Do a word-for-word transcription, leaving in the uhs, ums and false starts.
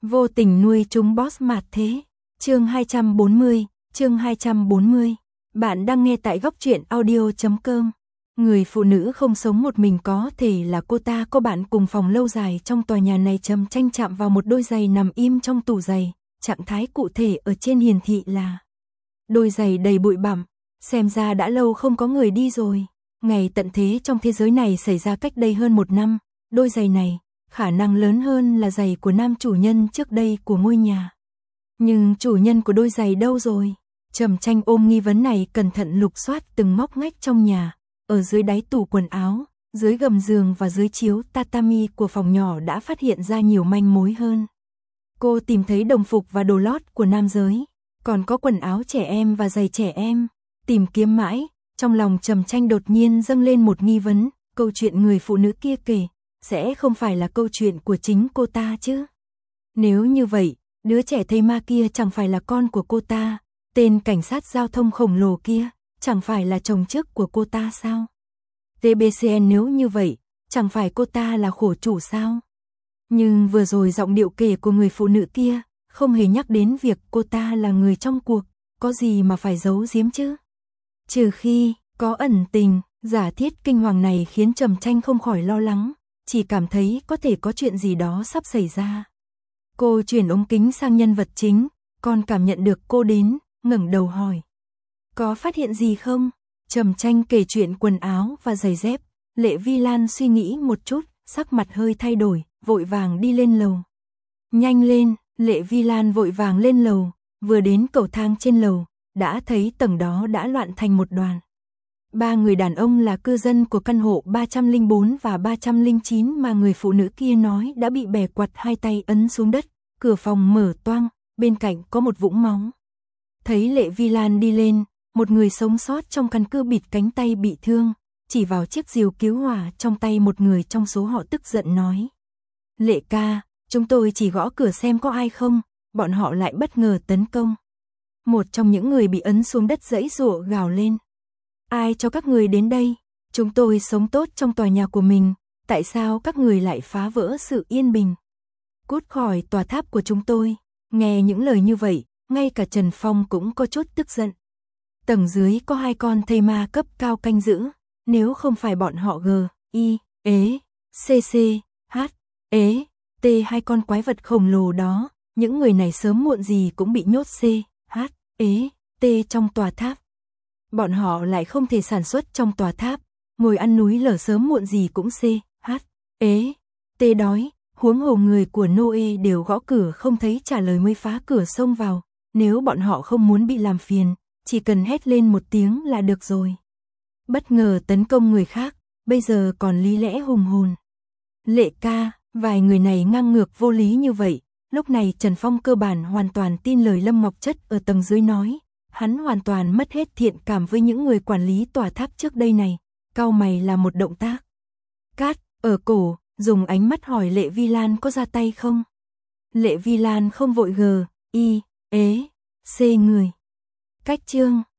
Vô tình nuôi chúng boss mạt thế. Chương hai trăm bốn mươi, chương hai trăm bốn mươi. Bạn đang nghe tại góc truyện audio chấm com. Người phụ nữ không sống một mình có thể là cô ta có bạn cùng phòng lâu dài trong tòa nhà này. Trầm Tranh chạm vào một đôi giày nằm im trong tủ giày, trạng thái cụ thể ở trên hiển thị là đôi giày đầy bụi bặm, xem ra đã lâu không có người đi rồi. Ngày tận thế trong thế giới này xảy ra cách đây hơn một năm, đôi giày này khả năng lớn hơn là giày của nam chủ nhân trước đây của ngôi nhà. Nhưng chủ nhân của đôi giày đâu rồi? Trầm Tranh ôm nghi vấn này cẩn thận lục soát từng ngóc ngách trong nhà, ở dưới đáy tủ quần áo, dưới gầm giường và dưới chiếu tatami của phòng nhỏ đã phát hiện ra nhiều manh mối hơn. Cô tìm thấy đồng phục và đồ lót của nam giới, còn có quần áo trẻ em và giày trẻ em. Tìm kiếm mãi, trong lòng Trầm Tranh đột nhiên dâng lên một nghi vấn, câu chuyện người phụ nữ kia kể sẽ không phải là câu chuyện của chính cô ta chứ? Nếu như vậy, đứa trẻ thây ma kia chẳng phải là con của cô ta, tên cảnh sát giao thông khổng lồ kia chẳng phải là chồng trước của cô ta sao? tê bê xê en nếu như vậy, chẳng phải cô ta là khổ chủ sao? Nhưng vừa rồi giọng điệu kể của người phụ nữ kia không hề nhắc đến việc cô ta là người trong cuộc, có gì mà phải giấu giếm chứ? Trừ khi có ẩn tình. Giả thiết kinh hoàng này khiến Trầm Tranh không khỏi lo lắng, chỉ cảm thấy có thể có chuyện gì đó sắp xảy ra. Cô chuyển ống kính sang nhân vật chính, còn cảm nhận được cô đến, ngẩng đầu hỏi. Có phát hiện gì không? Trầm Tranh kể chuyện quần áo và giày dép. Lệ Vi Lan suy nghĩ một chút, sắc mặt hơi thay đổi, vội vàng đi lên lầu. Nhanh lên, Lệ Vi Lan vội vàng lên lầu, vừa đến cầu thang trên lầu, đã thấy tầng đó đã loạn thành một đoàn. Ba người đàn ông là cư dân của căn hộ ba trăm lẻ bốn và ba trăm lẻ chín mà người phụ nữ kia nói đã bị bẻ quặt hai tay ấn xuống đất, cửa phòng mở toang, bên cạnh có một vũng máu. Thấy Lệ Vi Lan đi lên, một người sống sót trong căn cứ bịt cánh tay bị thương, chỉ vào chiếc rìu cứu hỏa trong tay một người trong số họ tức giận nói. Lệ ca, chúng tôi chỉ gõ cửa xem có ai không, bọn họ lại bất ngờ tấn công. Một trong những người bị ấn xuống đất giãy giụa gào lên. Ai cho các người đến đây? Chúng tôi sống tốt trong tòa nhà của mình, tại sao các người lại phá vỡ sự yên bình? Cút khỏi tòa tháp của chúng tôi. Nghe những lời như vậy, ngay cả Trần Phong cũng có chút tức giận. Tầng dưới có hai con thây ma cấp cao canh giữ, nếu không phải bọn họ G, I, ế, C C, H, ế, T hai con quái vật khổng lồ đó, những người này sớm muộn gì cũng bị nhốt C, H, ế, T trong tòa tháp. Bọn họ lại không thể sản xuất trong tòa tháp, ngồi ăn núi lở sớm muộn gì cũng C, H, ế, T đói, huống hồ người của Noe đều gõ cửa không thấy trả lời mới phá cửa xông vào, nếu bọn họ không muốn bị làm phiền, chỉ cần hét lên một tiếng là được rồi. Bất ngờ tấn công người khác, bây giờ còn lý lẽ hùng hồn. Lệ ca, vài người này ngang ngược vô lý như vậy, lúc này Trần Phong cơ bản hoàn toàn tin lời Lâm Ngọc Chất ở tầng dưới nói. Hắn hoàn toàn mất hết thiện cảm với những người quản lý tòa tháp trước đây này, cau mày là một động tác. Cát, ở cổ, dùng ánh mắt hỏi Lệ Vi Lan có ra tay không? Lệ Vi Lan không vội gờ, y, ế, c người. Cách chương.